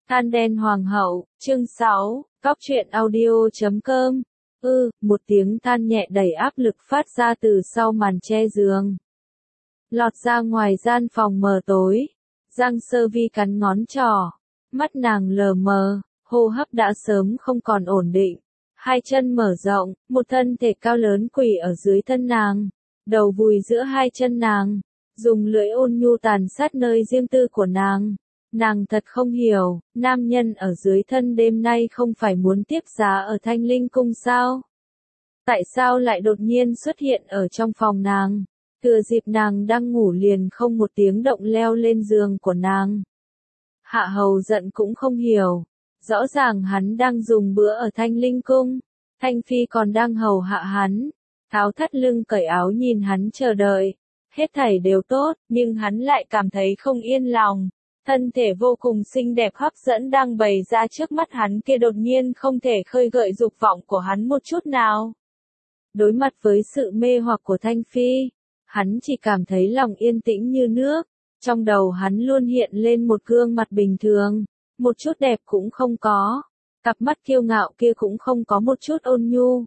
Than đen hoàng hậu, chương 6, Cóc truyện audio.com. Một tiếng than nhẹ đầy áp lực phát ra từ sau màn che giường. Lọt ra ngoài gian phòng mờ tối. Giang Sơ Vi cắn ngón trỏ. Mắt nàng lờ mờ, hô hấp đã sớm không còn ổn định. Hai chân mở rộng, một thân thể cao lớn quỳ ở dưới thân nàng. Đầu vùi giữa hai chân nàng. Dùng lưỡi ôn nhu tàn sát nơi riêng tư của nàng. Nàng thật không hiểu, nam nhân ở dưới thân đêm nay không phải muốn tiếp giá ở Thanh Linh Cung sao? Tại sao lại đột nhiên xuất hiện ở trong phòng nàng? Thừa dịp nàng đang ngủ liền không một tiếng động leo lên giường của nàng. Hạ hầu giận cũng không hiểu. Rõ ràng hắn đang dùng bữa ở Thanh Linh Cung. Thanh Phi còn đang hầu hạ hắn. Tháo thắt lưng cởi áo nhìn hắn chờ đợi. Hết thảy đều tốt, nhưng hắn lại cảm thấy không yên lòng. Thân thể vô cùng xinh đẹp hấp dẫn đang bày ra trước mắt hắn kia đột nhiên không thể khơi gợi dục vọng của hắn một chút nào. Đối mặt với sự mê hoặc của Thanh Phi, hắn chỉ cảm thấy lòng yên tĩnh như nước. Trong đầu hắn luôn hiện lên một gương mặt bình thường, một chút đẹp cũng không có. Cặp mắt kiêu ngạo kia cũng không có một chút ôn nhu.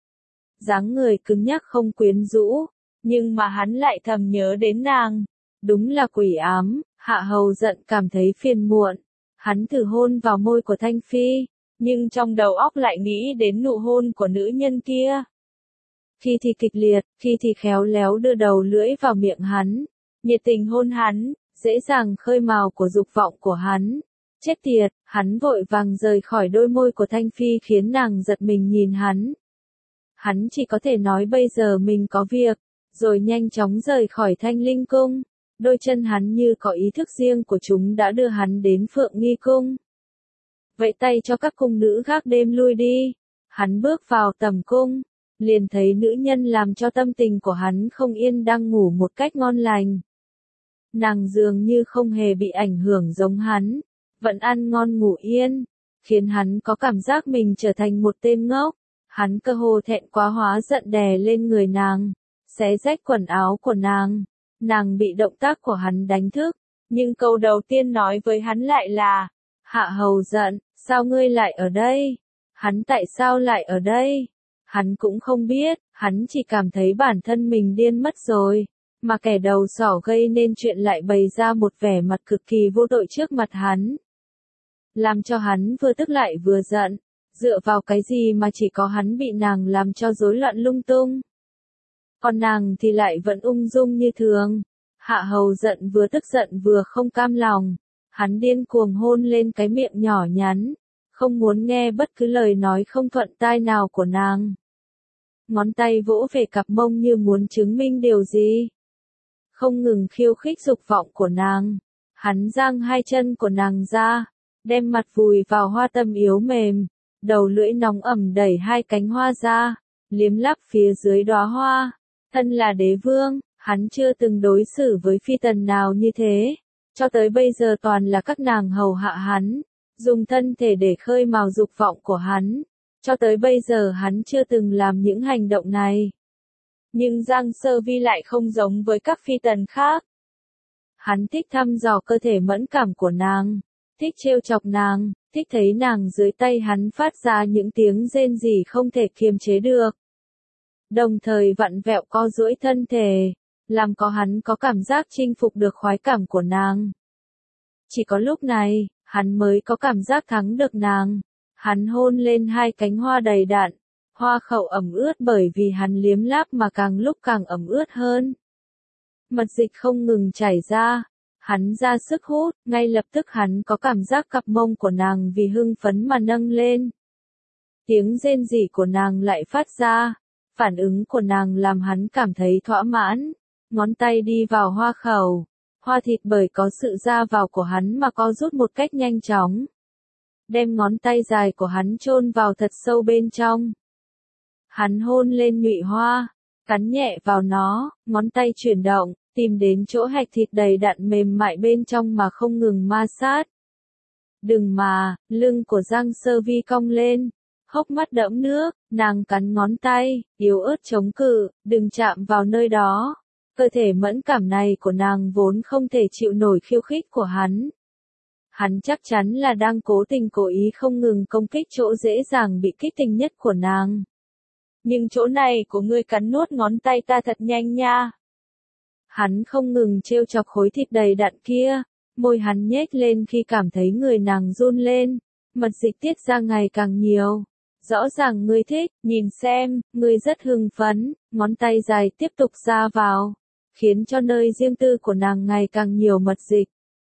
Dáng người cứng nhắc không quyến rũ, nhưng mà hắn lại thầm nhớ đến nàng. Đúng là quỷ ám. Hạ hầu giận cảm thấy phiền muộn. Hắn thử hôn vào môi của Thanh Phi, nhưng trong đầu óc lại nghĩ đến nụ hôn của nữ nhân kia. Khi thì kịch liệt, khi thì khéo léo đưa đầu lưỡi vào miệng hắn, nhiệt tình hôn hắn, dễ dàng khơi mào của dục vọng của hắn. Chết tiệt, hắn vội vàng rời khỏi đôi môi của Thanh Phi khiến nàng giật mình nhìn hắn. Hắn chỉ có thể nói bây giờ mình có việc, rồi nhanh chóng rời khỏi Thanh Linh Cung. Đôi chân hắn như có ý thức riêng của chúng đã đưa hắn đến Phượng Nghi Cung. Vẫy tay cho các cung nữ gác đêm lui đi. Hắn bước vào tầm cung, liền thấy nữ nhân làm cho tâm tình của hắn không yên đang ngủ một cách ngon lành. Nàng dường như không hề bị ảnh hưởng giống hắn, vẫn ăn ngon ngủ yên, khiến hắn có cảm giác mình trở thành một tên ngốc. Hắn cơ hồ thẹn quá hóa giận đè lên người nàng, xé rách quần áo của nàng. Nàng bị động tác của hắn đánh thức, nhưng câu đầu tiên nói với hắn lại là, Hạ hầu giận, sao ngươi lại ở đây? Hắn tại sao lại ở đây? Hắn cũng không biết, hắn chỉ cảm thấy bản thân mình điên mất rồi, mà kẻ đầu sỏ gây nên chuyện lại bày ra một vẻ mặt cực kỳ vô tội trước mặt hắn. Làm cho hắn vừa tức lại vừa giận, dựa vào cái gì mà chỉ có hắn bị nàng làm cho rối loạn lung tung. Còn nàng thì lại vẫn ung dung như thường. Hạ hầu giận vừa tức giận vừa không cam lòng. Hắn điên cuồng hôn lên cái miệng nhỏ nhắn. Không muốn nghe bất cứ lời nói không thuận tai nào của nàng. Ngón tay vỗ về cặp mông như muốn chứng minh điều gì. Không ngừng khiêu khích dục vọng của nàng. Hắn giang hai chân của nàng ra. Đem mặt vùi vào hoa tâm yếu mềm. Đầu lưỡi nóng ẩm đẩy hai cánh hoa ra. Liếm lắp phía dưới đóa hoa. Thân là đế vương, hắn chưa từng đối xử với phi tần nào như thế. Cho tới bây giờ toàn là các nàng hầu hạ hắn, dùng thân thể để khơi mào dục vọng của hắn. Cho tới bây giờ hắn chưa từng làm những hành động này. Nhưng Giang Sơ Vi lại không giống với các phi tần khác. Hắn thích thăm dò cơ thể mẫn cảm của nàng, thích trêu chọc nàng, thích thấy nàng dưới tay hắn phát ra những tiếng rên rỉ không thể kiềm chế được. Đồng thời vặn vẹo co duỗi thân thể, làm có hắn có cảm giác chinh phục được khoái cảm của nàng. Chỉ có lúc này, hắn mới có cảm giác thắng được nàng. Hắn hôn lên hai cánh hoa đầy đặn, hoa khẩu ẩm ướt bởi vì hắn liếm láp mà càng lúc càng ẩm ướt hơn. Mật dịch không ngừng chảy ra, hắn ra sức hút, ngay lập tức hắn có cảm giác cặp mông của nàng vì hưng phấn mà nâng lên. Tiếng rên rỉ của nàng lại phát ra. Phản ứng của nàng làm hắn cảm thấy thỏa mãn, ngón tay đi vào hoa khẩu, hoa thịt bởi có sự ra vào của hắn mà co rút một cách nhanh chóng. Đem ngón tay dài của hắn chôn vào thật sâu bên trong. Hắn hôn lên nhụy hoa, cắn nhẹ vào nó, ngón tay chuyển động, tìm đến chỗ hạch thịt đầy đặn mềm mại bên trong mà không ngừng ma sát. Đừng mà, lưng của Giang Sơ Vi cong lên. Hốc mắt đẫm nước, nàng cắn ngón tay, yếu ớt chống cự, đừng chạm vào nơi đó. Cơ thể mẫn cảm này của nàng vốn không thể chịu nổi khiêu khích của hắn. Hắn chắc chắn là đang cố tình cố ý không ngừng công kích chỗ dễ dàng bị kích tình nhất của nàng. Nhưng chỗ này của ngươi cắn nuốt ngón tay ta thật nhanh nha. Hắn không ngừng trêu chọc khối thịt đầy đặn kia, môi hắn nhếch lên khi cảm thấy người nàng run lên, mật dịch tiết ra ngày càng nhiều. Rõ ràng ngươi thích, nhìn xem, ngươi rất hưng phấn, ngón tay dài tiếp tục ra vào, khiến cho nơi riêng tư của nàng ngày càng nhiều mật dịch.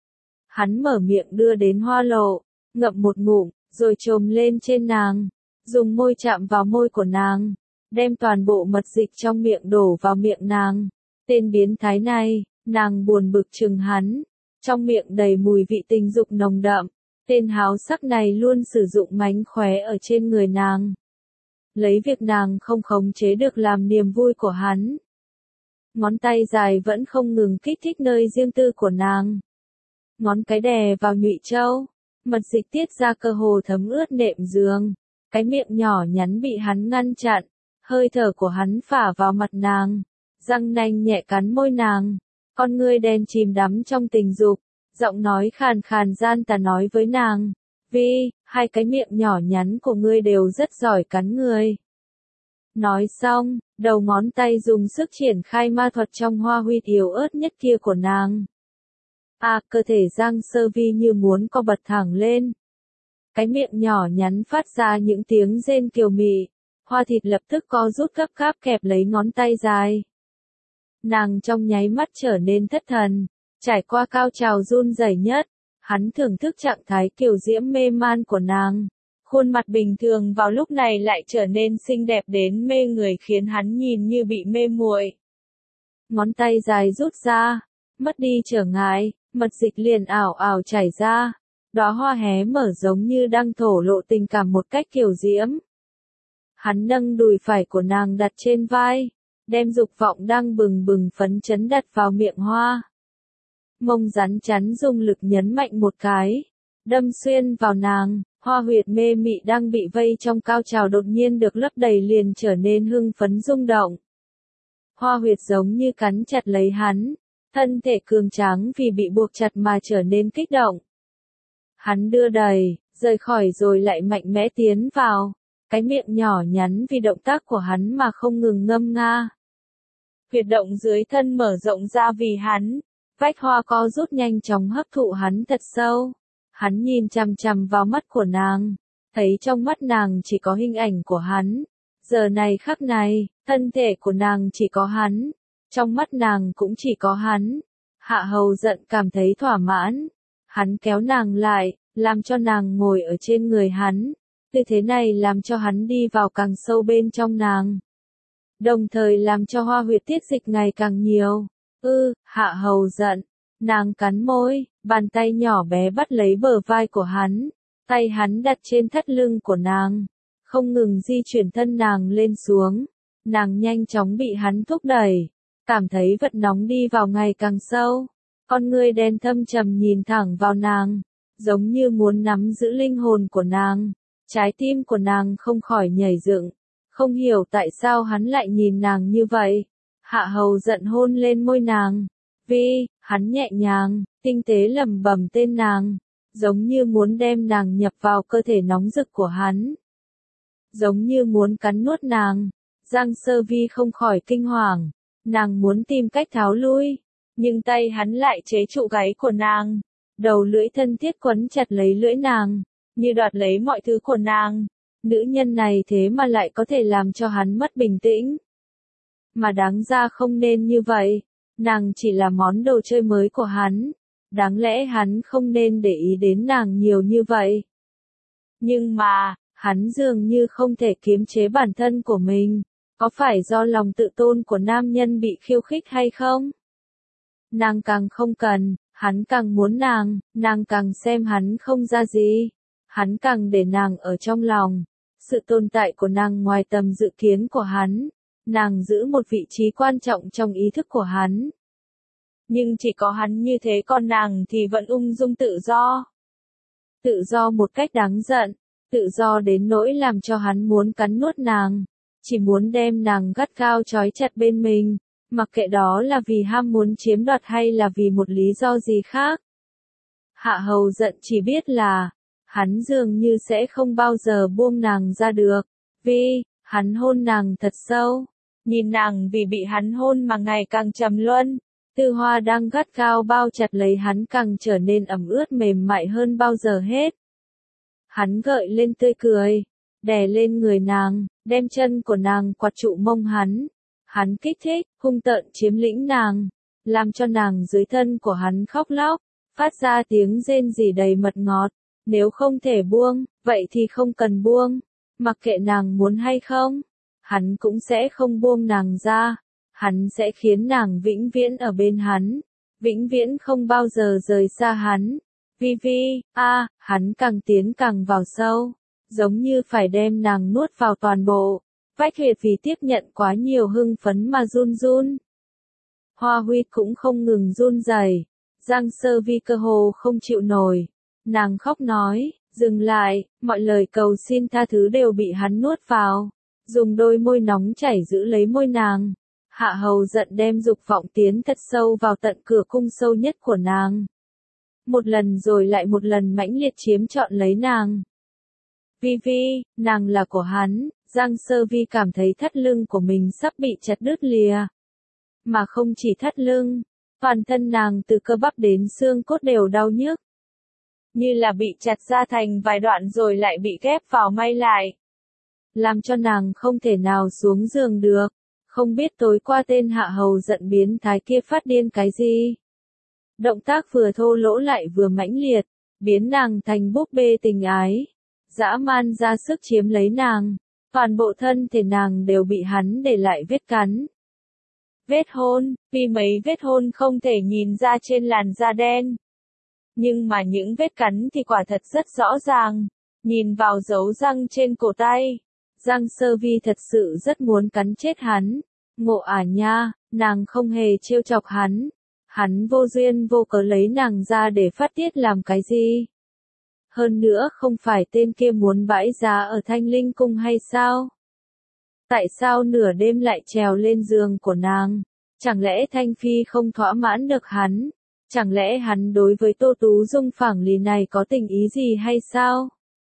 Hắn mở miệng đưa đến hoa lộ, ngậm một ngụm, rồi chồm lên trên nàng, dùng môi chạm vào môi của nàng, đem toàn bộ mật dịch trong miệng đổ vào miệng nàng. Tên biến thái này, nàng buồn bực chừng hắn, trong miệng đầy mùi vị tình dục nồng đậm. Tên háo sắc này luôn sử dụng mánh khóe ở trên người nàng. Lấy việc nàng không khống chế được làm niềm vui của hắn. Ngón tay dài vẫn không ngừng kích thích nơi riêng tư của nàng. Ngón cái đè vào nhụy châu, mật dịch tiết ra cơ hồ thấm ướt nệm giường. Cái miệng nhỏ nhắn bị hắn ngăn chặn, hơi thở của hắn phả vào mặt nàng, răng nanh nhẹ cắn môi nàng, con ngươi đen chìm đắm trong tình dục. Giọng nói khàn khàn gian tà nói với nàng, Vi, hai cái miệng nhỏ nhắn của ngươi đều rất giỏi cắn người. Nói xong, đầu ngón tay dùng sức triển khai ma thuật trong hoa huyệt yếu ớt nhất kia của nàng. Cơ thể Giang Sơ Vi như muốn co bật thẳng lên. Cái miệng nhỏ nhắn phát ra những tiếng rên kiều mị, hoa thịt lập tức co rút gấp gáp kẹp lấy ngón tay dài. Nàng trong nháy mắt trở nên thất thần. Trải qua cao trào run rẩy nhất, hắn thưởng thức trạng thái kiều diễm mê man của nàng. Khuôn mặt bình thường vào lúc này lại trở nên xinh đẹp đến mê người khiến hắn nhìn như bị mê muội. Ngón tay dài rút ra, mất đi trở ngại, mật dịch liền ảo ảo chảy ra. Đóa hoa hé mở giống như đang thổ lộ tình cảm một cách kiều diễm. Hắn nâng đùi phải của nàng đặt trên vai, đem dục vọng đang bừng bừng phấn chấn đặt vào miệng hoa. Mông rắn chắn dùng lực nhấn mạnh một cái, đâm xuyên vào nàng, hoa huyệt mê mị đang bị vây trong cao trào đột nhiên được lấp đầy liền trở nên hưng phấn rung động. Hoa huyệt giống như cắn chặt lấy hắn, thân thể cường tráng vì bị buộc chặt mà trở nên kích động. Hắn đưa đẩy, rời khỏi rồi lại mạnh mẽ tiến vào, cái miệng nhỏ nhắn vì động tác của hắn mà không ngừng ngâm nga. Huyệt động dưới thân mở rộng ra vì hắn. Vách hoa co rút nhanh chóng hấp thụ hắn thật sâu. Hắn nhìn chằm chằm vào mắt của nàng, thấy trong mắt nàng chỉ có hình ảnh của hắn. Giờ này khắc này, thân thể của nàng chỉ có hắn, trong mắt nàng cũng chỉ có hắn. Hạ hầu giận cảm thấy thỏa mãn. Hắn kéo nàng lại, làm cho nàng ngồi ở trên người hắn. Tư thế này làm cho hắn đi vào càng sâu bên trong nàng. Đồng thời làm cho hoa huyệt tiết dịch ngày càng nhiều. Hạ hầu giận. Nàng cắn môi, bàn tay nhỏ bé bắt lấy bờ vai của hắn. Tay hắn đặt trên thắt lưng của nàng. Không ngừng di chuyển thân nàng lên xuống. Nàng nhanh chóng bị hắn thúc đẩy. Cảm thấy vật nóng đi vào ngày càng sâu. Con ngươi đen thâm trầm nhìn thẳng vào nàng. Giống như muốn nắm giữ linh hồn của nàng. Trái tim của nàng không khỏi nhảy dựng. Không hiểu tại sao hắn lại nhìn nàng như vậy. Hạ hầu giận hôn lên môi nàng. Vi, hắn nhẹ nhàng, tinh tế lẩm bẩm tên nàng. Giống như muốn đem nàng nhập vào cơ thể nóng rực của hắn. Giống như muốn cắn nuốt nàng. Giang Sơ Vi không khỏi kinh hoàng. Nàng muốn tìm cách tháo lui. Nhưng tay hắn lại chế trụ gáy của nàng. Đầu lưỡi thân thiết quấn chặt lấy lưỡi nàng. Như đoạt lấy mọi thứ của nàng. Nữ nhân này thế mà lại có thể làm cho hắn mất bình tĩnh. Mà đáng ra không nên như vậy. Nàng chỉ là món đồ chơi mới của hắn. Đáng lẽ hắn không nên để ý đến nàng nhiều như vậy. Nhưng mà, hắn dường như không thể kiềm chế bản thân của mình. Có phải do lòng tự tôn của nam nhân bị khiêu khích hay không? Nàng càng không cần, hắn càng muốn nàng càng xem hắn không ra gì. Hắn càng để nàng ở trong lòng. Sự tồn tại của nàng ngoài tầm dự kiến của hắn. Nàng giữ một vị trí quan trọng trong ý thức của hắn. Nhưng chỉ có hắn như thế còn nàng thì vẫn ung dung tự do. Tự do một cách đáng giận. Tự do đến nỗi làm cho hắn muốn cắn nuốt nàng. Chỉ muốn đem nàng gắt gao trói chặt bên mình. Mặc kệ đó là vì ham muốn chiếm đoạt hay là vì một lý do gì khác. Hạ Hầu giận chỉ biết là, hắn dường như sẽ không bao giờ buông nàng ra được, vì, hắn hôn nàng thật sâu, nhìn nàng vì bị hắn hôn mà ngày càng trầm luân. Tư Hoa đang gắt gao bao chặt lấy hắn càng trở nên ẩm ướt mềm mại hơn bao giờ hết. Hắn gợi lên tươi cười, đè lên người nàng, đem chân của nàng quạt trụ mông hắn. Hắn kích thích, hung tợn chiếm lĩnh nàng, làm cho nàng dưới thân của hắn khóc lóc, phát ra tiếng rên rỉ đầy mật ngọt. Nếu không thể buông, vậy thì không cần buông, mặc kệ nàng muốn hay không, hắn cũng sẽ không buông nàng ra. Hắn sẽ khiến nàng vĩnh viễn ở bên hắn, vĩnh viễn không bao giờ rời xa hắn. Vi, hắn càng tiến càng vào sâu, giống như phải đem nàng nuốt vào toàn bộ. Bách Huyệt vì tiếp nhận quá nhiều hưng phấn mà run run. Hoa Huy cũng không ngừng run rẩy. Giang Sơ Vi cơ hồ không chịu nổi. Nàng khóc nói, dừng lại, mọi lời cầu xin tha thứ đều bị hắn nuốt vào. Dùng đôi môi nóng chảy giữ lấy môi nàng. Hạ Hầu giận đem dục vọng tiến thật sâu vào tận cửa cung sâu nhất của nàng. Một lần rồi lại một lần mãnh liệt chiếm trọn lấy nàng. Vi, nàng là của hắn. Giang Sơ Vi cảm thấy thắt lưng của mình sắp bị chặt đứt lìa. Mà không chỉ thắt lưng, toàn thân nàng từ cơ bắp đến xương cốt đều đau nhức. Như là bị chặt ra thành vài đoạn rồi lại bị ghép vào may lại. Làm cho nàng không thể nào xuống giường được. Không biết tối qua tên Hạ Hầu giận biến thái kia phát điên cái gì. Động tác vừa thô lỗ lại vừa mãnh liệt, biến nàng thành búp bê tình ái. Dã man ra sức chiếm lấy nàng, toàn bộ thân thể nàng đều bị hắn để lại vết cắn. Vết hôn, vì mấy vết hôn không thể nhìn ra trên làn da đen. Nhưng mà những vết cắn thì quả thật rất rõ ràng, nhìn vào dấu răng trên cổ tay. Giang Sơ Vi thật sự rất muốn cắn chết hắn. Ngộ nha, nàng không hề trêu chọc hắn. Hắn vô duyên vô cớ lấy nàng ra để phát tiết làm cái gì? Hơn nữa không phải tên kia muốn bãi giá ở Thanh Linh Cung hay sao? Tại sao nửa đêm lại trèo lên giường của nàng? Chẳng lẽ Thanh Phi không thỏa mãn được hắn? Chẳng lẽ hắn đối với Tô Tú Dung phảng lì này có tình ý gì hay sao?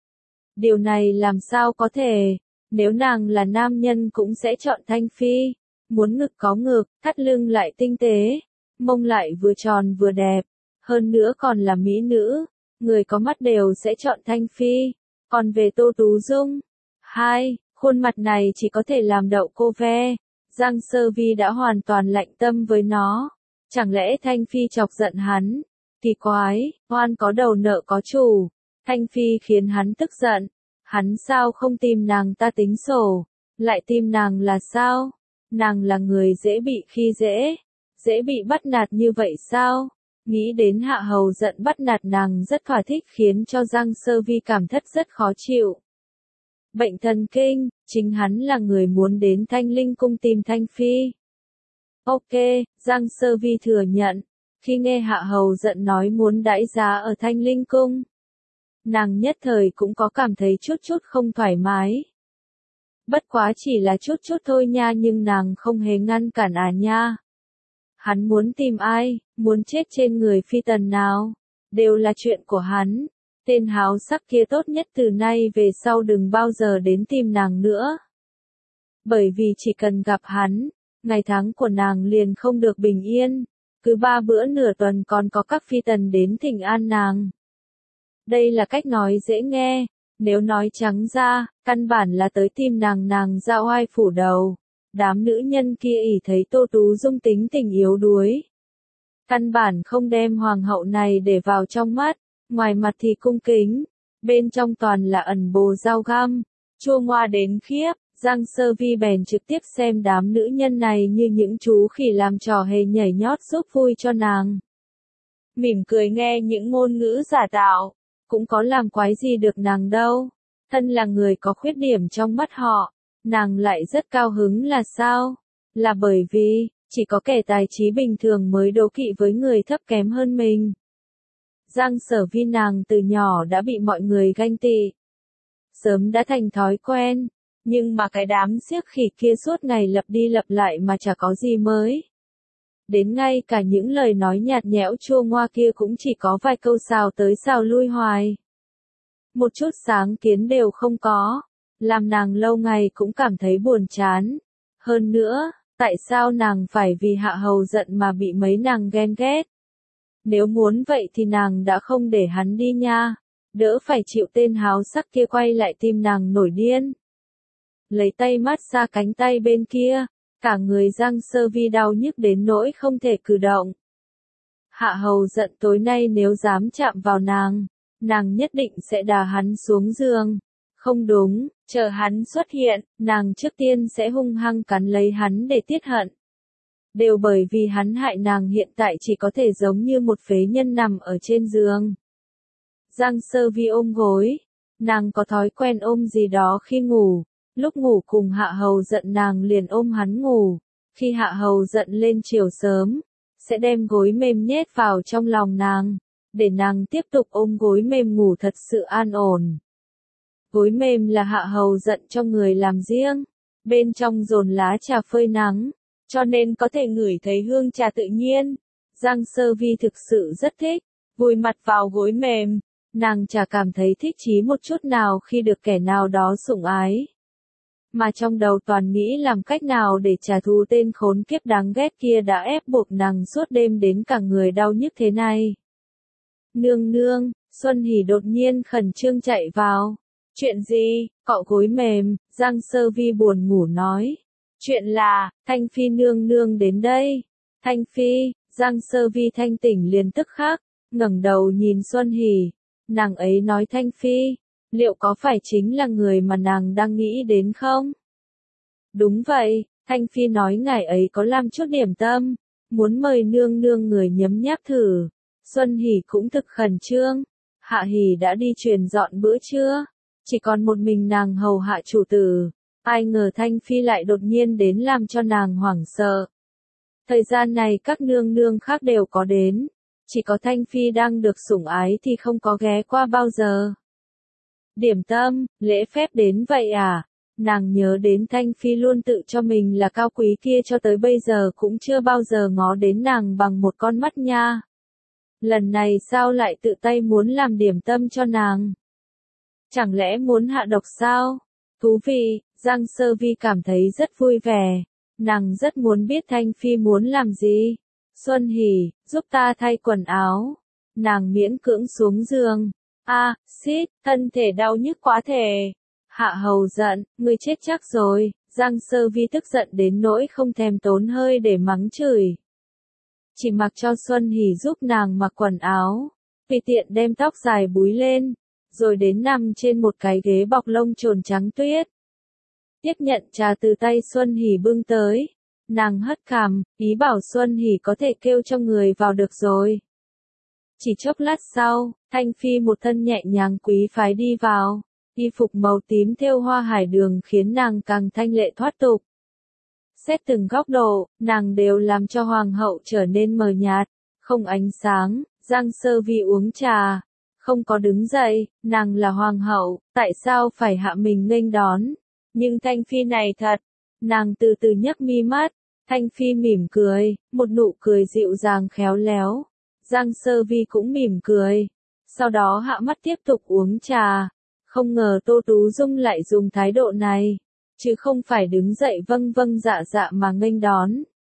Điều này làm sao có thể? Nếu nàng là nam nhân cũng sẽ chọn Thanh Phi. Muốn ngực có ngực, thắt lưng lại tinh tế, mông lại vừa tròn vừa đẹp, hơn nữa còn là mỹ nữ, người có mắt đều sẽ chọn Thanh Phi. Còn về Tô Tú Dung, khuôn mặt này chỉ có thể làm đậu cô ve. Giang Sơ Vi đã hoàn toàn lạnh tâm với nó. Chẳng lẽ Thanh Phi chọc giận hắn? Kỳ quái, oan có đầu nợ có chủ. Thanh Phi khiến hắn tức giận. Hắn sao không tìm nàng ta tính sổ, lại tìm nàng là sao? Nàng là người dễ bị khi dễ bị bắt nạt như vậy sao? Nghĩ đến Hạ Hầu giận bắt nạt nàng rất thỏa thích khiến cho Giang Sơ Vi cảm thất rất khó chịu. Bệnh thần kinh, chính hắn là người muốn đến Thanh Linh Cung tìm Thanh Phi. Ok, Giang Sơ Vi thừa nhận, khi nghe Hạ Hầu giận nói muốn đãi giá ở Thanh Linh Cung. Nàng nhất thời cũng có cảm thấy chút không thoải mái. Bất quá chỉ là chút thôi nha, nhưng nàng không hề ngăn cản nha. Hắn muốn tìm ai, muốn chết trên người phi tần nào, đều là chuyện của hắn. Tên háo sắc kia tốt nhất từ nay về sau đừng bao giờ đến tìm nàng nữa. Bởi vì chỉ cần gặp hắn, ngày tháng của nàng liền không được bình yên. Cứ 3 bữa nửa tuần còn có các phi tần đến thỉnh an nàng. Đây là cách nói dễ nghe, nếu nói trắng ra, căn bản là tới tìm nàng ra oai phủ đầu. Đám nữ nhân kia ỷ thấy Tô Tú Dung tính tình yếu đuối. Căn bản không đem hoàng hậu này để vào trong mắt, ngoài mặt thì cung kính, bên trong toàn là ẩn bồ dao găm, chua ngoa đến khiếp. Giang Sơ Vi bèn trực tiếp xem đám nữ nhân này như những chú khỉ làm trò hề nhảy nhót giúp vui cho nàng. Mỉm cười nghe những ngôn ngữ giả tạo, cũng có làm quái gì được nàng đâu. Thân là người có khuyết điểm trong mắt họ, nàng lại rất cao hứng là sao? Là bởi vì, chỉ có kẻ tài trí bình thường mới đố kỵ với người thấp kém hơn mình. Giang Sở Vi nàng từ nhỏ đã bị mọi người ganh tị. Sớm đã thành thói quen, nhưng mà cái đám xiếc khỉ kia suốt ngày lặp đi lặp lại mà chả có gì mới. Đến ngay cả những lời nói nhạt nhẽo chua ngoa kia cũng chỉ có vài câu xào tới xào lui hoài. Một chút sáng kiến đều không có, làm nàng lâu ngày cũng cảm thấy buồn chán. Hơn nữa, tại sao nàng phải vì Hạ Hầu giận mà bị mấy nàng ghen ghét? Nếu muốn vậy thì nàng đã không để hắn đi nha, đỡ phải chịu tên háo sắc kia quay lại tìm nàng nổi điên. Lấy tay mát xa cánh tay bên kia, cả người Giang Sơ Vi đau nhức đến nỗi không thể cử động. Hạ Hầu giận tối nay nếu dám chạm vào nàng nhất định sẽ đá hắn xuống giường. Không đúng, chờ hắn xuất hiện, nàng trước tiên sẽ hung hăng cắn lấy hắn để tiết hận. Đều bởi vì hắn hại nàng hiện tại chỉ có thể giống như một phế nhân nằm ở trên giường. Giang Sơ Vi ôm gối, nàng có thói quen ôm gì đó khi ngủ, lúc ngủ cùng Hạ Hầu giận nàng liền ôm hắn ngủ, khi Hạ Hầu giận lên chiều sớm, sẽ đem gối mềm nhét vào trong lòng nàng, để nàng tiếp tục ôm gối mềm ngủ thật sự an ổn. Gối mềm là Hạ Hầu giận cho người làm riêng, bên trong dồn lá trà phơi nắng, cho nên có thể ngửi thấy hương trà tự nhiên. Giang Sơ Vi thực sự rất thích, vùi mặt vào gối mềm, nàng chả cảm thấy thích chí một chút nào khi được kẻ nào đó sủng ái. Mà trong đầu toàn nghĩ làm cách nào để trả thù tên khốn kiếp đáng ghét kia đã ép buộc nàng suốt đêm đến cả người đau nhức thế này. Nương nương, Xuân Hỷ đột nhiên khẩn trương chạy vào. Chuyện gì? Cọ gối mềm, Giang Sơ Vi buồn ngủ nói. Chuyện là, Thanh Phi nương nương đến đây. Thanh Phi, Giang Sơ Vi thanh tỉnh liền tức khắc, ngẩng đầu nhìn Xuân Hỷ. Nàng ấy nói Thanh Phi, liệu có phải chính là người mà nàng đang nghĩ đến không? Đúng vậy, Thanh Phi nói ngài ấy có làm chút điểm tâm, muốn mời nương nương người nhấm nháp thử. Xuân Hỷ cũng thực khẩn trương. Hạ Hỷ đã đi truyền dọn bữa trưa, chỉ còn một mình nàng hầu hạ chủ tử. Ai ngờ Thanh Phi lại đột nhiên đến làm cho nàng hoảng sợ. Thời gian này các nương nương khác đều có đến, chỉ có Thanh Phi đang được sủng ái thì không có ghé qua bao giờ. Điểm tâm, lễ phép đến vậy à? Nàng nhớ đến Thanh Phi luôn tự cho mình là cao quý kia cho tới bây giờ cũng chưa bao giờ ngó đến nàng bằng một con mắt nha. Lần này sao lại tự tay muốn làm điểm tâm cho nàng? Chẳng lẽ muốn hạ độc sao? Thú vị, Giang Sơ Vi cảm thấy rất vui vẻ. Nàng rất muốn biết Thanh Phi muốn làm gì. Xuân Hỷ, giúp ta thay quần áo. Nàng miễn cưỡng xuống giường. Xít, thân thể đau nhức quá thể. Hạ Hầu giận, ngươi chết chắc rồi. Giang Sơ Vi tức giận đến nỗi không thèm tốn hơi để mắng chửi. Chỉ mặc cho Xuân Hỷ giúp nàng mặc quần áo, tùy tiện đem tóc dài búi lên, rồi đến nằm trên một cái ghế bọc lông trồn trắng tuyết. Tiếp nhận trà từ tay Xuân Hỷ bưng tới, nàng hất cằm, ý bảo Xuân Hỷ có thể kêu cho người vào được rồi. Chỉ chốc lát sau, Thanh Phi một thân nhẹ nhàng quý phái đi vào, y phục màu tím thêu hoa hải đường khiến nàng càng thanh lệ thoát tục. Xét từng góc độ, nàng đều làm cho hoàng hậu trở nên mờ nhạt, không ánh sáng. Giang Sơ Vi uống trà, không có đứng dậy, nàng là hoàng hậu, tại sao phải hạ mình nghênh đón? Nhưng Thanh Phi này thật, nàng từ từ nhấc mi mắt, Thanh Phi mỉm cười, một nụ cười dịu dàng khéo léo. Giang Sơ Vi cũng mỉm cười, sau đó hạ mắt tiếp tục uống trà. Không ngờ Tô Tú Dung lại dùng thái độ này, chứ không phải đứng dậy vâng vâng dạ dạ mà nghênh đón.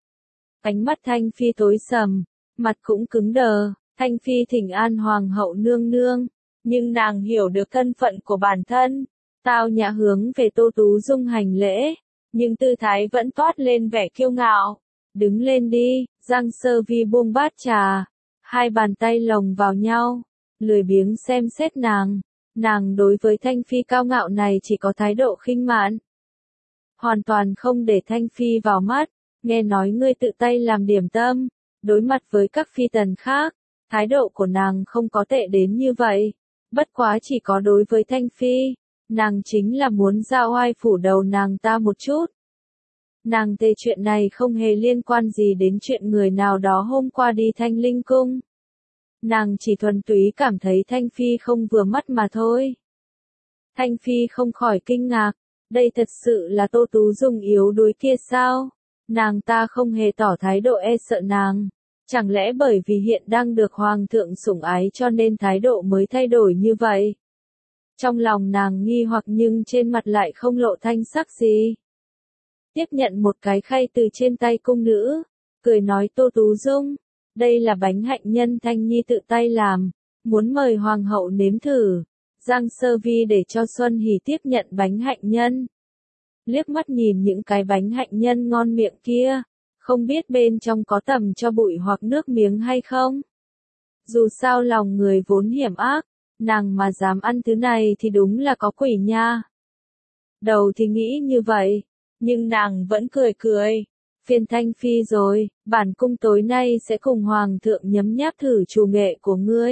Ánh mắt Thanh Phi tối sầm, mặt cũng cứng đờ. Thanh Phi thỉnh an hoàng hậu nương nương, nhưng nàng hiểu được thân phận của bản thân, tao nhã hướng về Tô Tú Dung hành lễ, nhưng tư thái vẫn toát lên vẻ kiêu ngạo. Đứng lên đi, Giang Sơ Vi buông bát trà, hai bàn tay lồng vào nhau, lười biếng xem xét nàng. Nàng đối với Thanh Phi cao ngạo này chỉ có thái độ khinh mạn, hoàn toàn không để Thanh Phi vào mắt. Nghe nói ngươi tự tay làm điểm tâm, đối mặt với các phi tần khác, thái độ của nàng không có tệ đến như vậy. Bất quá chỉ có đối với Thanh Phi, nàng chính là muốn ra oai phủ đầu nàng ta một chút. Nàng tê chuyện này không hề liên quan gì đến chuyện người nào đó hôm qua đi Thanh Linh Cung. Nàng chỉ thuần túy cảm thấy Thanh Phi không vừa mắt mà thôi. Thanh Phi không khỏi kinh ngạc, đây thật sự là Tô Tú Dung yếu đuối kia sao? Nàng ta không hề tỏ thái độ e sợ nàng. Chẳng lẽ bởi vì hiện đang được hoàng thượng sủng ái cho nên thái độ mới thay đổi như vậy? Trong lòng nàng nghi hoặc nhưng trên mặt lại không lộ thanh sắc gì. Tiếp nhận một cái khay từ trên tay cung nữ, cười nói Tô Tú Dung, đây là bánh hạnh nhân Thanh Nhi tự tay làm, muốn mời hoàng hậu nếm thử. Giang Sơ Vi để cho Xuân Hỷ tiếp nhận bánh hạnh nhân. Liếc mắt nhìn những cái bánh hạnh nhân ngon miệng kia, không biết bên trong có tầm cho bụi hoặc nước miếng hay không. Dù sao lòng người vốn hiểm ác, nàng mà dám ăn thứ này thì đúng là có quỷ nha. Đầu thì nghĩ như vậy, nhưng nàng vẫn cười cười. Phiền Thanh Phi rồi, bản cung tối nay sẽ cùng hoàng thượng nhấm nháp thử trù nghệ của ngươi.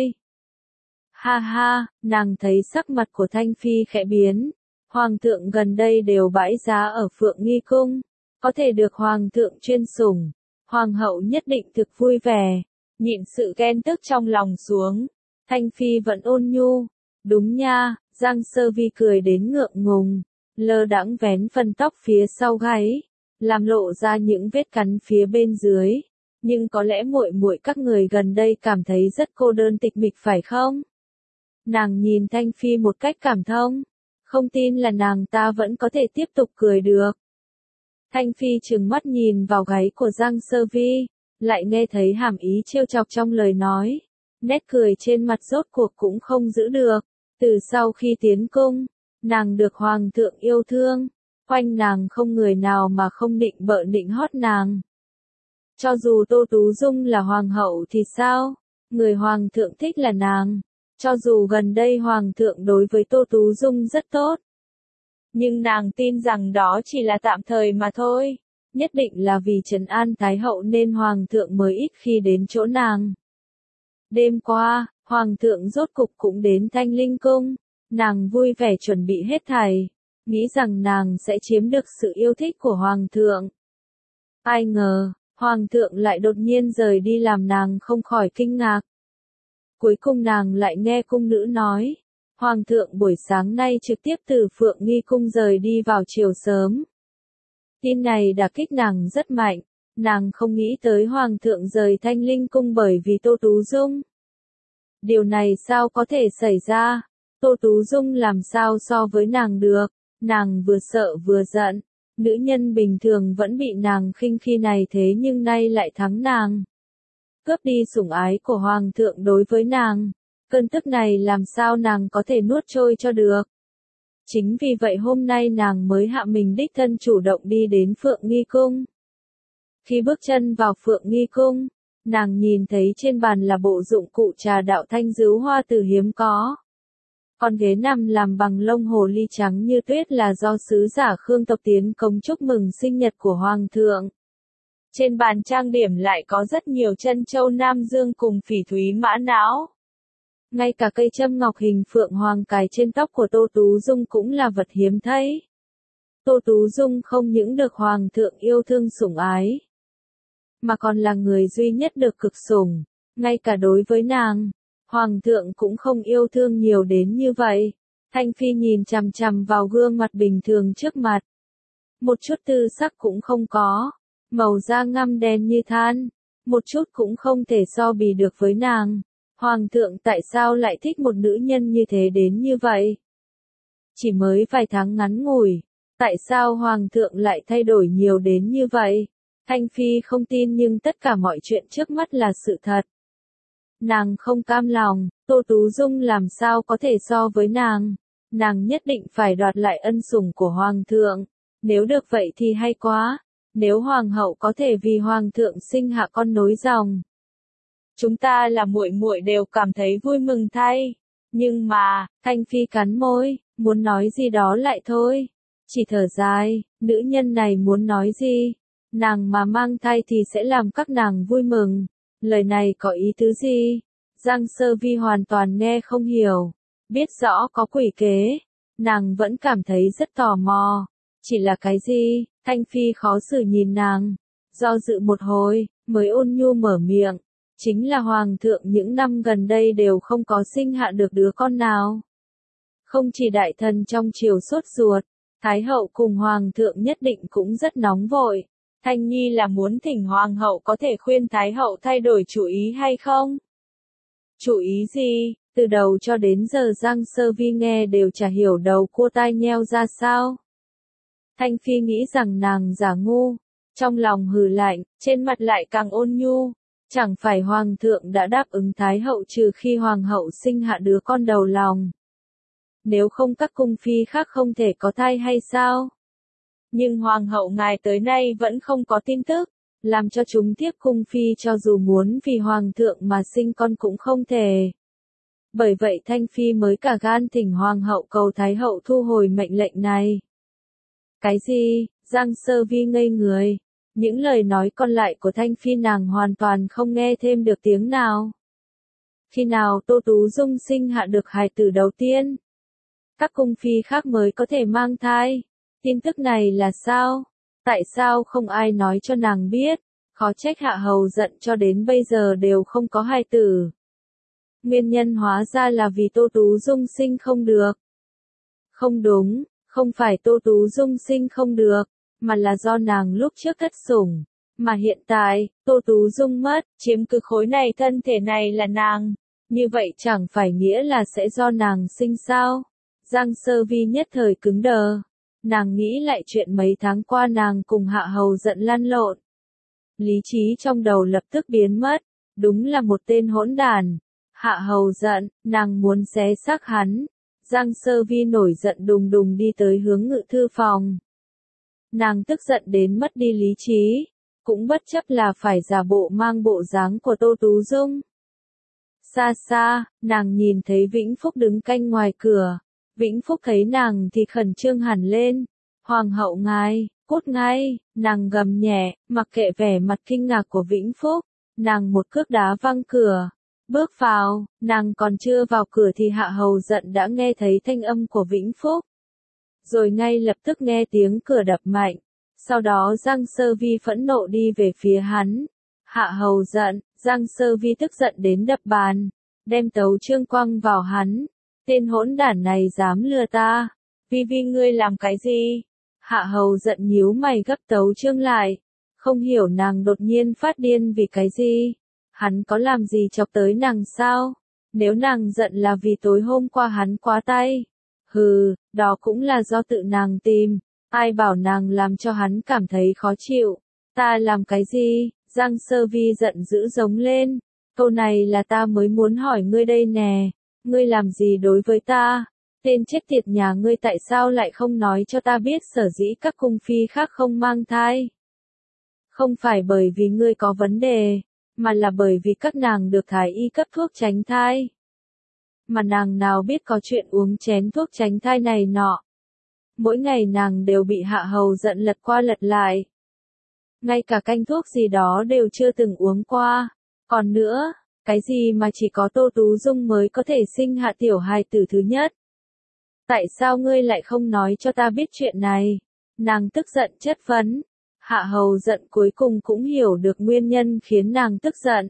Ha ha, nàng thấy sắc mặt của Thanh Phi khẽ biến. Hoàng thượng gần đây đều bãi giá ở Phượng Nghi Cung, có thể được hoàng thượng chuyên sủng, hoàng hậu nhất định thực vui vẻ. Nhịn sự ghen tức trong lòng xuống, Thanh Phi vẫn ôn nhu. Đúng nha, Giang Sơ Vi cười đến ngượng ngùng, lơ đãng vén phần tóc phía sau gáy, làm lộ ra những vết cắn phía bên dưới. Nhưng có lẽ muội muội các người gần đây cảm thấy rất cô đơn tịch mịch phải không? Nàng nhìn Thanh Phi một cách cảm thông, không tin là nàng ta vẫn có thể tiếp tục cười được. Thanh Phi trừng mắt nhìn vào gáy của Giang Sơ Vi, lại nghe thấy hàm ý trêu chọc trong lời nói. Nét cười trên mặt rốt cuộc cũng không giữ được. Từ sau khi tiến cung, nàng được hoàng thượng yêu thương, quanh nàng không người nào mà không định bợ định hót nàng. Cho dù Tô Tú Dung là hoàng hậu thì sao? Người hoàng thượng thích là nàng. Cho dù gần đây hoàng thượng đối với Tô Tú Dung rất tốt, nhưng nàng tin rằng đó chỉ là tạm thời mà thôi. Nhất định là vì trấn an Thái hậu nên hoàng thượng mới ít khi đến chỗ nàng. Đêm qua, hoàng thượng rốt cục cũng đến Thanh Linh Cung. Nàng vui vẻ chuẩn bị hết thảy, nghĩ rằng nàng sẽ chiếm được sự yêu thích của hoàng thượng. Ai ngờ, hoàng thượng lại đột nhiên rời đi làm nàng không khỏi kinh ngạc. Cuối cùng nàng lại nghe cung nữ nói, hoàng thượng buổi sáng nay trực tiếp từ Phượng Nghi Cung rời đi vào chiều sớm. Tin này đả kích nàng rất mạnh, nàng không nghĩ tới hoàng thượng rời Thanh Linh Cung bởi vì Tô Tú Dung. Điều này sao có thể xảy ra? Tô Tú Dung làm sao so với nàng được? Nàng vừa sợ vừa giận, nữ nhân bình thường vẫn bị nàng khinh khi này thế nhưng nay lại thắng nàng. Cướp đi sủng ái của hoàng thượng đối với nàng. Cơn tức này làm sao nàng có thể nuốt trôi cho được. Chính vì vậy hôm nay nàng mới hạ mình đích thân chủ động đi đến Phượng Nghi Cung. Khi bước chân vào Phượng Nghi Cung, nàng nhìn thấy trên bàn là bộ dụng cụ trà đạo thanh dứu hoa từ hiếm có. Con ghế nằm làm bằng lông hồ ly trắng như tuyết là do sứ giả Khương Tộc tiến cống chúc mừng sinh nhật của hoàng thượng. Trên bàn trang điểm lại có rất nhiều chân châu nam dương cùng phỉ thúy mã não. Ngay cả cây châm ngọc hình phượng hoàng cài trên tóc của Tô Tú Dung cũng là vật hiếm thấy. Tô Tú Dung không những được hoàng thượng yêu thương sủng ái, mà còn là người duy nhất được cực sủng. Ngay cả đối với nàng, hoàng thượng cũng không yêu thương nhiều đến như vậy. Thanh Phi nhìn chằm chằm vào gương mặt bình thường trước mặt. Một chút tư sắc cũng không có. Màu da ngăm đen như than, một chút cũng không thể so bì được với nàng. Hoàng thượng tại sao lại thích một nữ nhân như thế đến như vậy? Chỉ mới vài tháng ngắn ngủi, tại sao hoàng thượng lại thay đổi nhiều đến như vậy? Thanh Phi không tin nhưng tất cả mọi chuyện trước mắt là sự thật. Nàng không cam lòng, Tô Tú Dung làm sao có thể so với nàng? Nàng nhất định phải đoạt lại ân sủng của hoàng thượng. Nếu được vậy thì hay quá. Nếu hoàng hậu có thể vì hoàng thượng sinh hạ con nối dòng, chúng ta là muội muội đều cảm thấy vui mừng thay. Nhưng mà, Thanh Phi cắn môi, muốn nói gì đó lại thôi. Chỉ thở dài, nữ nhân này muốn nói gì? Nàng mà mang thai thì sẽ làm các nàng vui mừng. Lời này có ý tứ gì? Giang Sơ Vi hoàn toàn nghe không hiểu. Biết rõ có quỷ kế, nàng vẫn cảm thấy rất tò mò. Chỉ là cái gì? Thanh Phi khó xử nhìn nàng, do dự một hồi, mới ôn nhu mở miệng. Chính là hoàng thượng những năm gần đây đều không có sinh hạ được đứa con nào. Không chỉ đại thần trong triều sốt ruột, Thái hậu cùng hoàng thượng nhất định cũng rất nóng vội. Thanh Nhi là muốn thỉnh hoàng hậu có thể khuyên thái hậu thay đổi chủ ý hay không? Chủ ý gì? Từ đầu cho đến giờ Giang Sơ Vi nghe đều chả hiểu đầu cua tai nheo ra sao. Thanh Phi nghĩ rằng nàng giả ngu, trong lòng hừ lạnh, trên mặt lại càng ôn nhu. Chẳng phải hoàng thượng đã đáp ứng thái hậu trừ khi hoàng hậu sinh hạ đứa con đầu lòng. Nếu không các cung phi khác không thể có thai hay sao? Nhưng hoàng hậu ngài tới nay vẫn không có tin tức, làm cho chúng tiếc cung phi cho dù muốn vì hoàng thượng mà sinh con cũng không thể. Bởi vậy Thanh Phi mới cả gan thỉnh hoàng hậu cầu thái hậu thu hồi mệnh lệnh này. Cái gì? Giang Sơ Vi ngây người. Những lời nói còn lại của Thanh Phi nàng hoàn toàn không nghe thêm được tiếng nào. Khi nào Tô Tú Dung sinh hạ được hài tử đầu tiên? Các cung phi khác mới có thể mang thai. Tin tức này là sao? Tại sao không ai nói cho nàng biết? Khó trách Hạ Hầu giận cho đến bây giờ đều không có hài tử. Nguyên nhân hóa ra là vì Tô Tú Dung sinh không được. Không đúng, không phải Tô Tú Dung sinh không được, mà là do nàng lúc trước thất sủng. Mà hiện tại, Tô Tú Dung mất, chiếm cứ khối này thân thể này là nàng. Như vậy chẳng phải nghĩa là sẽ do nàng sinh sao? Giang Sơ Vi nhất thời cứng đờ. Nàng nghĩ lại chuyện mấy tháng qua nàng cùng Hạ Hầu giận lăn lộn. Lý trí trong đầu lập tức biến mất. Đúng là một tên hỗn đàn. Hạ Hầu giận, nàng muốn xé xác hắn. Giang Sơ Vi nổi giận đùng đùng đi tới hướng ngự thư phòng. Nàng tức giận đến mất đi lý trí, cũng bất chấp là phải giả bộ mang bộ dáng của Tô Tú Dung. Xa xa, nàng nhìn thấy Vĩnh Phúc đứng canh ngoài cửa. Vĩnh Phúc thấy nàng thì khẩn trương hẳn lên. Hoàng hậu ngài, cút ngay, nàng gầm nhẹ, mặc kệ vẻ mặt kinh ngạc của Vĩnh Phúc. Nàng một cước đá văng cửa. Bước vào, nàng còn chưa vào cửa thì Hạ Hầu giận đã nghe thấy thanh âm của Vĩnh Phúc. Rồi ngay lập tức nghe tiếng cửa đập mạnh. Sau đó Giang Sơ Vi phẫn nộ đi về phía hắn. Hạ Hầu giận, Giang Sơ Vi tức giận đến đập bàn. Đem tấu chương quăng vào hắn. Tên hỗn đản này dám lừa ta. Vi Vi ngươi làm cái gì? Hạ Hầu giận nhíu mày gấp tấu chương lại. Không hiểu nàng đột nhiên phát điên vì cái gì. Hắn có làm gì chọc tới nàng sao? Nếu nàng giận là vì tối hôm qua hắn quá tay. Hừ, đó cũng là do tự nàng tìm. Ai bảo nàng làm cho hắn cảm thấy khó chịu. Ta làm cái gì? Giang Sơ Vi giận dữ giống lên. Câu này là ta mới muốn hỏi ngươi đây nè. Ngươi làm gì đối với ta? Tên chết tiệt nhà ngươi tại sao lại không nói cho ta biết sở dĩ các cung phi khác không mang thai? Không phải bởi vì ngươi có vấn đề, mà là bởi vì các nàng được thái y cấp thuốc tránh thai. Mà nàng nào biết có chuyện uống chén thuốc tránh thai này nọ. Mỗi ngày nàng đều bị Hạ Hầu giận lật qua lật lại. Ngay cả canh thuốc gì đó đều chưa từng uống qua. Còn nữa, cái gì mà chỉ có Tô Tú Dung mới có thể sinh hạ tiểu hài tử thứ nhất? Tại sao ngươi lại không nói cho ta biết chuyện này? Nàng tức giận chất vấn. Hạ Hầu giận cuối cùng cũng hiểu được nguyên nhân khiến nàng tức giận.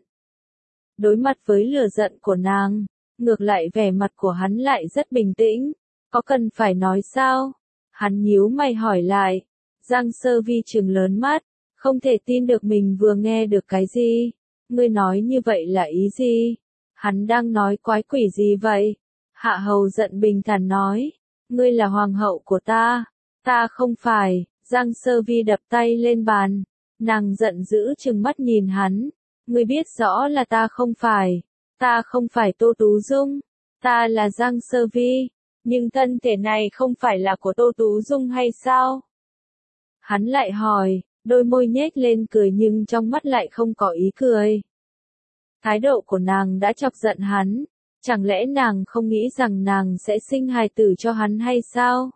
Đối mặt với lửa giận của nàng, ngược lại vẻ mặt của hắn lại rất bình tĩnh. Có cần phải nói sao? Hắn nhíu mày hỏi lại. Giang Sơ Vi trừng lớn mắt, không thể tin được mình vừa nghe được cái gì. Ngươi nói như vậy là ý gì? Hắn đang nói quái quỷ gì vậy? Hạ Hầu giận bình thản nói. Ngươi là hoàng hậu của ta. Ta không phải. Giang Sơ Vi đập tay lên bàn. Nàng giận dữ trừng mắt nhìn hắn. Ngươi biết rõ là ta không phải. Ta không phải Tô Tú Dung. Ta là Giang Sơ Vi. Nhưng thân thể này không phải là của Tô Tú Dung hay sao? Hắn lại hỏi, đôi môi nhếch lên cười nhưng trong mắt lại không có ý cười. Thái độ của nàng đã chọc giận hắn. Chẳng lẽ nàng không nghĩ rằng nàng sẽ sinh hài tử cho hắn hay sao?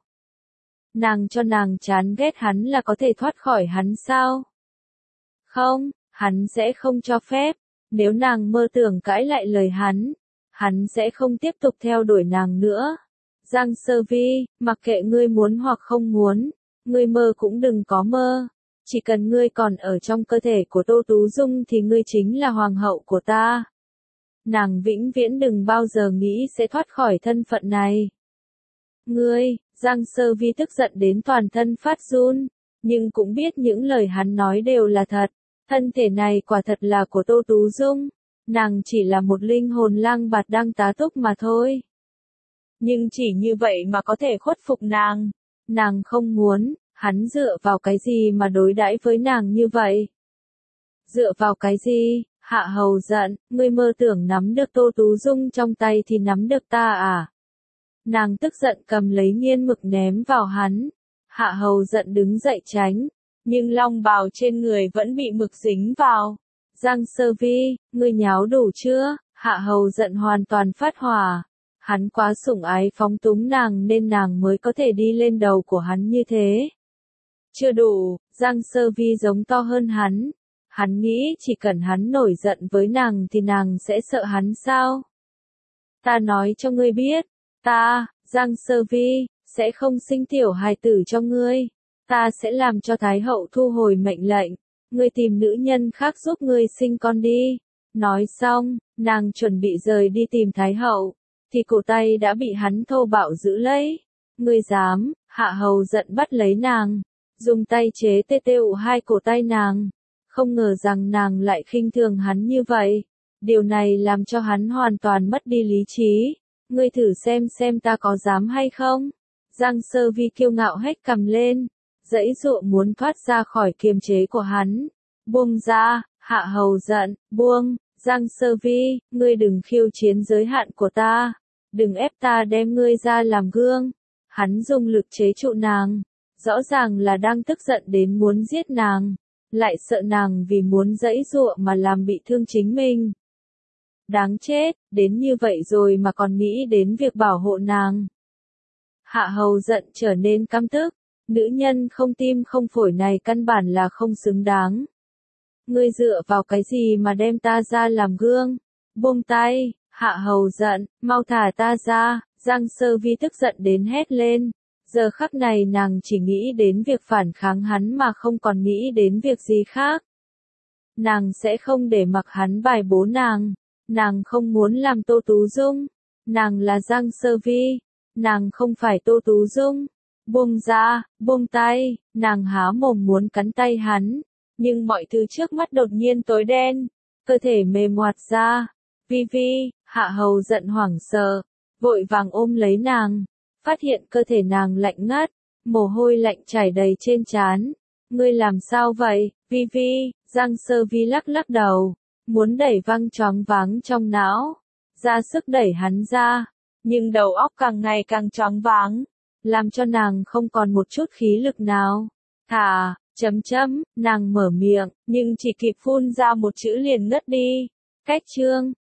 Nàng cho nàng chán ghét hắn là có thể thoát khỏi hắn sao? Không, hắn sẽ không cho phép. Nếu nàng mơ tưởng cãi lại lời hắn sẽ không tiếp tục theo đuổi nàng nữa. Giang Sơ Vi, mặc kệ ngươi muốn hoặc không muốn, ngươi mơ cũng đừng có mơ. Chỉ cần ngươi còn ở trong cơ thể của Tô Tú Dung thì ngươi chính là hoàng hậu của ta. Nàng vĩnh viễn đừng bao giờ nghĩ sẽ thoát khỏi thân phận này. Ngươi, Giang Sơ Vi tức giận đến toàn thân phát run. nhưng cũng biết những lời hắn nói đều là thật. Thân thể này quả thật là của Tô Tú Dung, nàng chỉ là một linh hồn lang bạt đang tá túc mà thôi. Nhưng chỉ như vậy mà có thể khuất phục nàng. Nàng không muốn, hắn dựa vào cái gì mà đối đãi với nàng như vậy? Dựa vào cái gì? Hạ Hầu giận, ngươi mơ tưởng nắm được Tô Tú Dung trong tay thì nắm được ta à? Nàng tức giận cầm lấy nghiên mực ném vào hắn. Hạ Hầu giận đứng dậy tránh, nhưng long bào trên người vẫn bị mực dính vào. Giang Sơ Vi, ngươi nháo đủ chưa? Hạ Hầu giận hoàn toàn phát hỏa. Hắn quá sủng ái phóng túng nàng nên nàng mới có thể đi lên đầu của hắn như thế. Chưa đủ, Giang Sơ Vi giống to hơn hắn. Hắn nghĩ chỉ cần hắn nổi giận với nàng thì nàng sẽ sợ hắn sao? Ta nói cho ngươi biết, ta, Giang Sơ Vi, sẽ không sinh tiểu hài tử cho ngươi. Ta sẽ làm cho Thái hậu thu hồi mệnh lệnh. Ngươi tìm nữ nhân khác giúp ngươi sinh con đi. Nói xong, nàng chuẩn bị rời đi tìm Thái hậu, thì cổ tay đã bị hắn thô bạo giữ lấy. Ngươi dám? Hạ Hầu giận bắt lấy nàng, dùng tay chế tê têu hai cổ tay nàng. Không ngờ rằng nàng lại khinh thường hắn như vậy. Điều này làm cho hắn hoàn toàn mất đi lý trí. Ngươi thử xem ta có dám hay không? Giang Sơ Vi kiêu ngạo hét cầm lên, giãy giụa muốn thoát ra khỏi kiềm chế của hắn. Buông ra, Hạ Hầu giận, buông, Giang Sơ Vi, ngươi đừng khiêu chiến giới hạn của ta. Đừng ép ta đem ngươi ra làm gương. Hắn dùng lực chế trụ nàng, rõ ràng là đang tức giận đến muốn giết nàng, lại sợ nàng vì muốn giãy giụa mà làm bị thương chính mình. Đáng chết, đến như vậy rồi mà còn nghĩ đến việc bảo hộ nàng. Hạ Hầu giận trở nên căm tức, nữ nhân không tim không phổi này căn bản là không xứng đáng. Ngươi dựa vào cái gì mà đem ta ra làm gương? Buông tay, Hạ Hầu giận, mau thả ta ra. Giang Sơ Vi tức giận đến hét lên. Giờ khắc này nàng chỉ nghĩ đến việc phản kháng hắn mà không còn nghĩ đến việc gì khác. Nàng sẽ không để mặc hắn bài bố nàng. Nàng không muốn làm Tô Tú Dung. Nàng là Giang Sơ Vi. Nàng không phải Tô Tú Dung. Buông ra, buông tay, nàng há mồm muốn cắn tay hắn. Nhưng mọi thứ trước mắt đột nhiên tối đen. Cơ thể mềm oạt ra. Vi Vi, Hạ Hầu giận hoảng sợ, vội vàng ôm lấy nàng. Phát hiện cơ thể nàng lạnh ngắt, mồ hôi lạnh chảy đầy trên trán. Ngươi làm sao vậy, Vi Vi? Giang Sơ Vi lắc lắc đầu, muốn đẩy văng choáng váng trong não, ra sức đẩy hắn ra, nhưng đầu óc càng ngày càng choáng váng, làm cho nàng không còn một chút khí lực nào. Thả, nàng mở miệng, nhưng chỉ kịp phun ra một chữ liền ngất đi. Cách chương